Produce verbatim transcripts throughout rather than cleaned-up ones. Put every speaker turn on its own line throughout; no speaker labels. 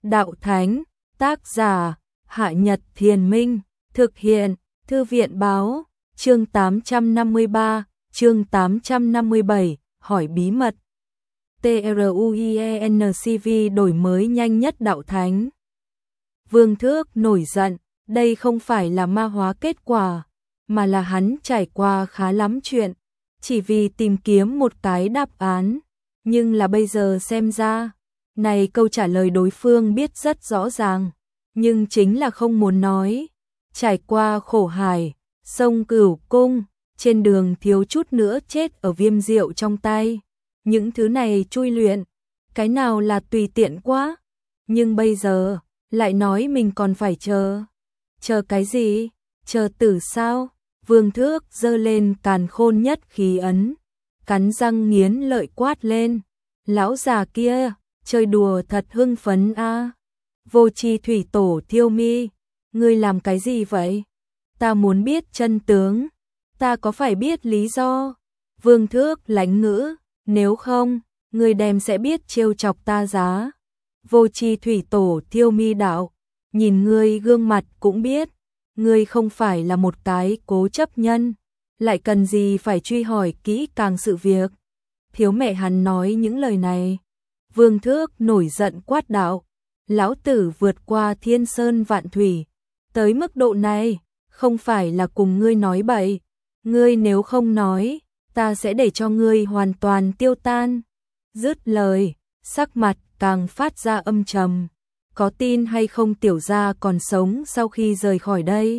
đạo thánh, tác giả, Hạ Nhật Thiền Minh, thực hiện, Thư viện báo, chương tám trăm năm mươi ba, chương tám trăm năm mươi bảy, hỏi bí mật. TRUIENCV đổi mới nhanh nhất đạo thánh. Vương Thước nổi giận, đây không phải là ma hóa kết quả, mà là hắn trải qua khá lắm chuyện, chỉ vì tìm kiếm một cái đáp án, nhưng là bây giờ xem ra, này câu trả lời đối phương biết rất rõ ràng, nhưng chính là không muốn nói. Trải qua khổ hải, sông Cửu Cung, trên đường thiếu chút nữa chết ở viêm rượu trong tay. Những thứ này chui luyện, cái nào là tùy tiện quá, nhưng bây giờ lại nói mình còn phải chờ. Chờ cái gì? Chờ tử sao? Vương Thước giơ lên càn khôn nhất khí ấn, cắn răng nghiến lợi quát lên. Lão già kia, chơi đùa thật hưng phấn a. Vô Chi thủy tổ Thiêu Mi, ngươi làm cái gì vậy? Ta muốn biết chân tướng, ta có phải biết lý do? Vương Thước lãnh ngữ, nếu không, ngươi đem sẽ biết trêu chọc ta giá. Vô Chi thủy tổ Thiêu Mi đạo, nhìn ngươi gương mặt cũng biết, ngươi không phải là một cái cố chấp nhân, lại cần gì phải truy hỏi kỹ càng sự việc. Thiếu mẹ hắn nói những lời này. Vương Thước nổi giận quát đạo, lão tử vượt qua thiên sơn vạn thủy, tới mức độ này, không phải là cùng ngươi nói bậy, ngươi nếu không nói, ta sẽ để cho ngươi hoàn toàn tiêu tan. Dứt lời, sắc mặt càng phát ra âm trầm, có tin hay không tiểu gia còn sống sau khi rời khỏi đây,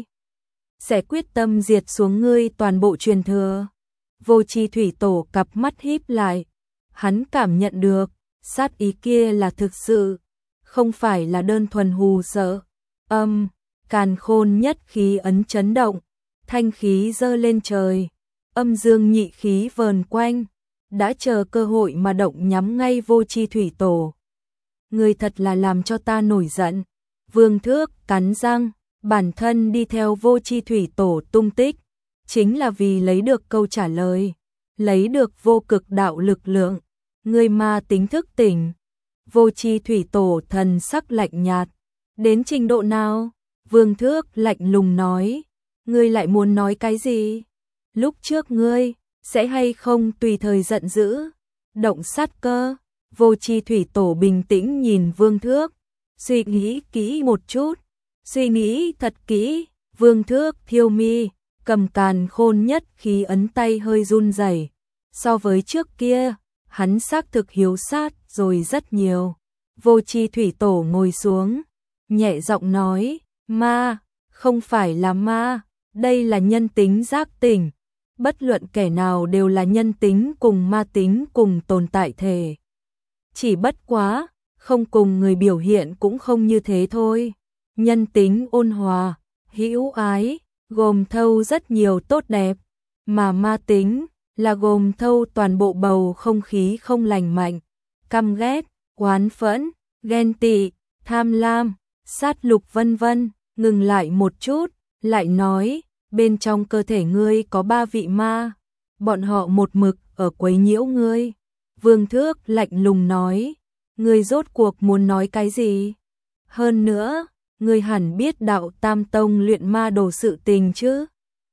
sẽ quyết tâm diệt xuống ngươi toàn bộ truyền thừa. Vô Chi thủy tổ cặp mắt híp lại, hắn cảm nhận được, sát ý kia là thực sự, không phải là đơn thuần hù sợ. Âm, càn khôn nhất khí ấn chấn động, thanh khí dơ lên trời, âm dương nhị khí vờn quanh, đã chờ cơ hội mà động nhắm ngay Vô Chi thủy tổ. Người thật là làm cho ta nổi giận. Vương Thước cắn răng, bản thân đi theo Vô Chi thủy tổ tung tích, chính là vì lấy được câu trả lời, lấy được vô cực đạo lực lượng. Người ma tính thức tỉnh. Vô Chi thủy tổ thần sắc lạnh nhạt, đến trình độ nào? Vương Thước lạnh lùng nói, ngươi lại muốn nói cái gì? Lúc trước ngươi sẽ hay không tùy thời giận dữ, động sát cơ? Vô Chi thủy tổ bình tĩnh nhìn Vương Thước, suy nghĩ kỹ một chút, suy nghĩ thật kỹ. Vương Thước Thiêu Mi cầm càn khôn nhất khí ấn, tay hơi run rẩy. So với trước kia, hắn xác thực hiếu sát rồi rất nhiều. Vô Chi thủy tổ ngồi xuống, nhẹ giọng nói, ma, không phải là ma, đây là nhân tính giác tỉnh. Bất luận kẻ nào đều là nhân tính cùng ma tính cùng tồn tại thể. Chỉ bất quá, không cùng người biểu hiện cũng không như thế thôi. Nhân tính ôn hòa, hữu ái, gồm thâu rất nhiều tốt đẹp, mà ma tính là gồm thâu toàn bộ bầu không khí không lành mạnh, căm ghét, oán phẫn, ghen tị, tham lam, sát lục vân vân. Ngừng lại một chút, lại nói, bên trong cơ thể ngươi có ba vị ma, bọn họ một mực ở quấy nhiễu ngươi. Vương Thước lạnh lùng nói, ngươi rốt cuộc muốn nói cái gì? Hơn nữa, ngươi hẳn biết đạo Tam Tông luyện ma đồ sự tình chứ?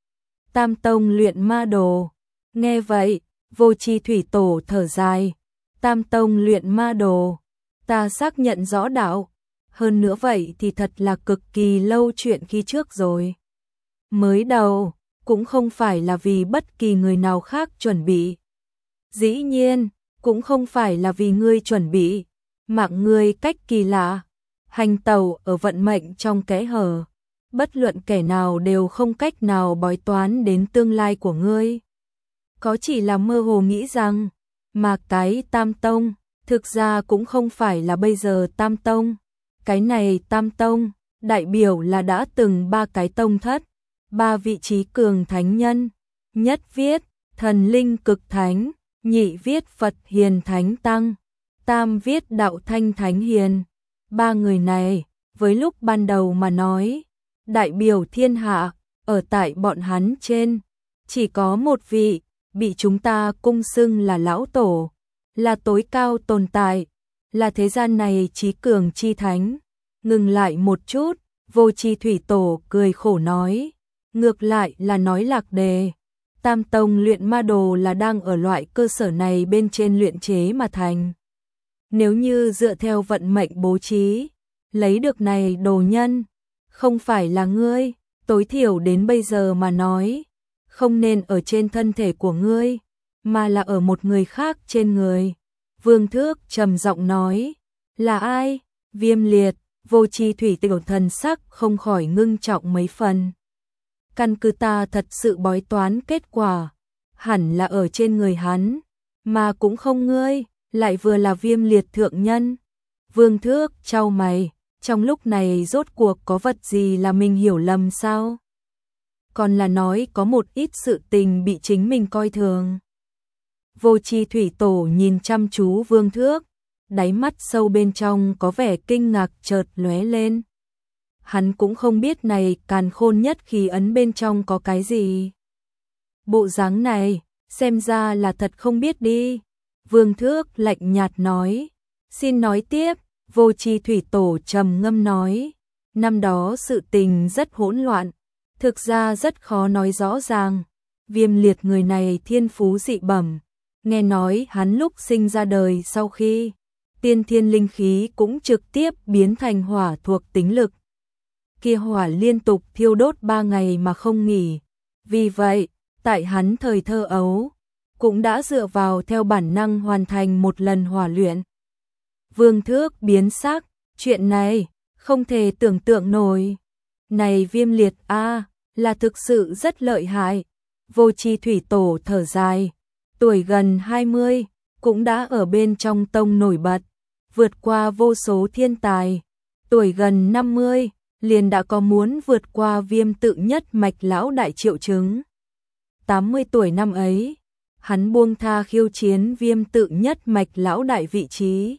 Tam Tông luyện ma đồ. Nghe vậy, Vô Chi thủy tổ thở dài, Tam Tông luyện ma đồ, ta xác nhận rõ đạo. Hơn nữa vậy thì thật là cực kỳ lâu chuyện khi trước rồi. Mới đầu, cũng không phải là vì bất kỳ người nào khác chuẩn bị. Dĩ nhiên, cũng không phải là vì ngươi chuẩn bị, mạng ngươi cách kỳ lạ, hành tẩu ở vận mệnh trong kẽ hở. Bất luận kẻ nào đều không cách nào bói toán đến tương lai của ngươi. Có chỉ là mơ hồ nghĩ rằng, mà cái Tam Tông, thực ra cũng không phải là bây giờ Tam Tông. Cái này Tam Tông, đại biểu là đã từng ba cái tông thất, ba vị trí cường thánh nhân. Nhất viết, thần linh cực thánh, nhị viết Phật hiền thánh tăng, tam viết đạo thanh thánh hiền. Ba người này, với lúc ban đầu mà nói, đại biểu thiên hạ, ở tại bọn hắn trên, chỉ có một vị, bị chúng ta cung xưng là lão tổ, là tối cao tồn tại, là thế gian này trí cường chi thánh. Ngừng lại một chút, Vô Chi Thủy Tổ cười khổ nói, ngược lại là nói lạc đề. Tam tông luyện ma đồ là đang ở loại cơ sở này bên trên luyện chế mà thành. Nếu như dựa theo vận mệnh bố trí, lấy được này đồ nhân, không phải là ngươi, tối thiểu đến bây giờ mà nói, không nên ở trên thân thể của ngươi, mà là ở một người khác trên người. Vương Thước trầm giọng nói, là ai? Viêm Liệt. Vô Chi Thủy Tổ thần sắc không khỏi ngưng trọng mấy phần. Căn cứ ta thật sự bói toán kết quả, hẳn là ở trên người hắn, mà cũng không ngươi, lại vừa là Viêm Liệt thượng nhân. Vương Thước chau mày, trong lúc này rốt cuộc có vật gì là mình hiểu lầm sao? Còn là nói có một ít sự tình bị chính mình coi thường. Vô Chi Thủy Tổ nhìn chăm chú Vương Thước, đáy mắt sâu bên trong có vẻ kinh ngạc chợt lóe lên. Hắn cũng không biết này càn khôn nhất khí ấn bên trong có cái gì. Bộ dáng này, xem ra là thật không biết đi. Vương Thước lạnh nhạt nói, xin nói tiếp. Vô Chi Thủy Tổ trầm ngâm nói, năm đó sự tình rất hỗn loạn, thực ra rất khó nói rõ ràng. Viêm Liệt người này thiên phú dị bẩm, nghe nói hắn lúc sinh ra đời sau khi tiên thiên linh khí cũng trực tiếp biến thành hỏa thuộc tính lực. Kia hỏa liên tục thiêu đốt ba ngày mà không nghỉ. Vì vậy, tại hắn thời thơ ấu, cũng đã dựa vào theo bản năng hoàn thành một lần hỏa luyện. Vương Thước biến sắc, chuyện này, không thể tưởng tượng nổi. Này Viêm Liệt a, là thực sự rất lợi hại. Vô Chi Thủy Tổ thở dài, tuổi gần hai mươi, cũng đã ở bên trong tông nổi bật, vượt qua vô số thiên tài. Tuổi gần năm mươi, liền đã có muốn vượt qua Viêm Tự nhất mạch lão đại triệu chứng. tám mươi tuổi năm ấy, hắn buông tha khiêu chiến Viêm Tự nhất mạch lão đại vị trí,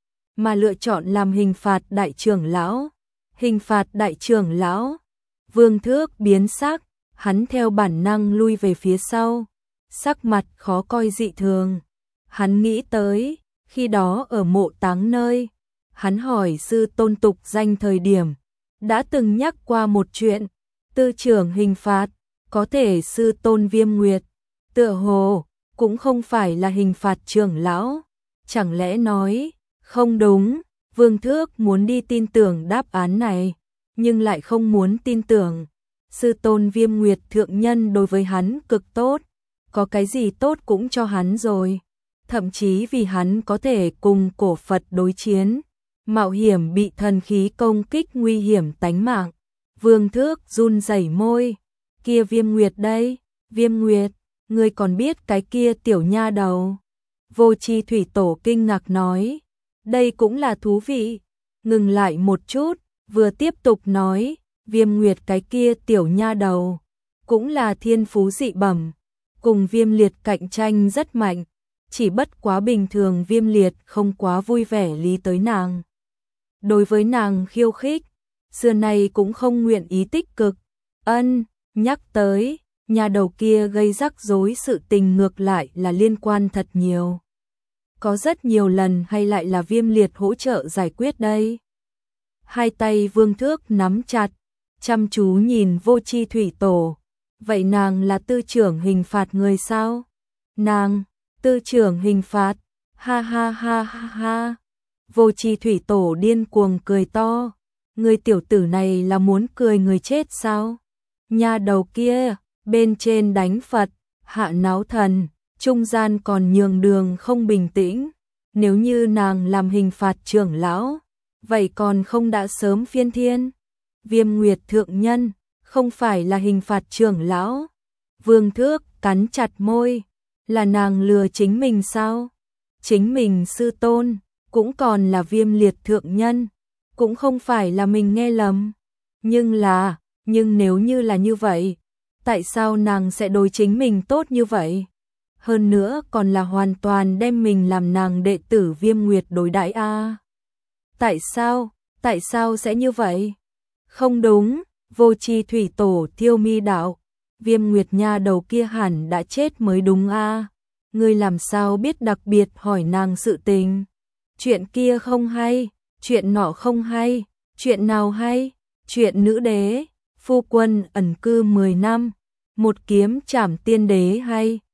mà lựa chọn làm hình phạt đại trưởng lão. Hình phạt đại trưởng lão. Vương Thước biến sắc, hắn theo bản năng lui về phía sau, sắc mặt khó coi dị thường. Hắn nghĩ tới, khi đó ở mộ táng nơi, hắn hỏi sư tôn tục danh thời điểm, đã từng nhắc qua một chuyện, tư trưởng hình phạt, có thể sư tôn Viêm Nguyệt, tựa hồ, cũng không phải là hình phạt trưởng lão. Chẳng lẽ nói, không đúng. Vương Thước muốn đi tin tưởng đáp án này, nhưng lại không muốn tin tưởng. Sư tôn Viêm Nguyệt thượng nhân đối với hắn cực tốt, có cái gì tốt cũng cho hắn rồi, thậm chí vì hắn có thể cùng cổ Phật đối chiến, mạo hiểm bị thần khí công kích nguy hiểm tánh mạng. Vương Thước run rẩy môi, kia Viêm Nguyệt đây, Viêm Nguyệt, ngươi còn biết cái kia tiểu nha đầu? Vô Chi Thủy Tổ kinh ngạc nói, đây cũng là thú vị. Ngừng lại một chút, vừa tiếp tục nói, Viêm Nguyệt cái kia tiểu nha đầu, cũng là thiên phú dị bẩm, cùng Viêm Liệt cạnh tranh rất mạnh, chỉ bất quá bình thường Viêm Liệt không quá vui vẻ lý tới nàng. Đối với nàng khiêu khích, xưa nay cũng không nguyện ý tích cực. Ân, nhắc tới, nhà đầu kia gây rắc rối sự tình ngược lại là liên quan thật nhiều. Có rất nhiều lần hay lại là Viêm Liệt hỗ trợ giải quyết đây. Hai tay Vương Thước nắm chặt, chăm chú nhìn Vô Chi Thủy Tổ. Vậy nàng là tư trưởng hình phạt người sao? Nàng, tư trưởng hình phạt, ha ha ha ha ha. Vô Chi Thủy Tổ điên cuồng cười to. Người tiểu tử này là muốn cười người chết sao? Nhà đầu kia, bên trên đánh Phật, hạ náo thần, trung gian còn nhường đường không bình tĩnh. Nếu như nàng làm hình phạt trưởng lão, vậy còn không đã sớm phiên thiên? Viêm Nguyệt thượng nhân, không phải là hình phạt trưởng lão. Vương Thước cắn chặt môi, là nàng lừa chính mình sao? Chính mình sư tôn, cũng còn là Viêm Liệt thượng nhân, cũng không phải là mình nghe lầm. Nhưng là, nhưng nếu như là như vậy, tại sao nàng sẽ đối chính mình tốt như vậy? Hơn nữa còn là hoàn toàn đem mình làm nàng đệ tử Viêm Nguyệt đối đãi a. À? Tại sao, tại sao sẽ như vậy? Không đúng, Vô Chi Thủy Tổ thiêu mi đạo, Viêm Nguyệt nha đầu kia hẳn đã chết mới đúng a. À? Ngươi làm sao biết đặc biệt hỏi nàng sự tình? chuyện kia không hay, chuyện nọ không hay, chuyện nào hay, chuyện nữ đế, phu quân ẩn cư mười năm, một kiếm trảm tiên đế hay.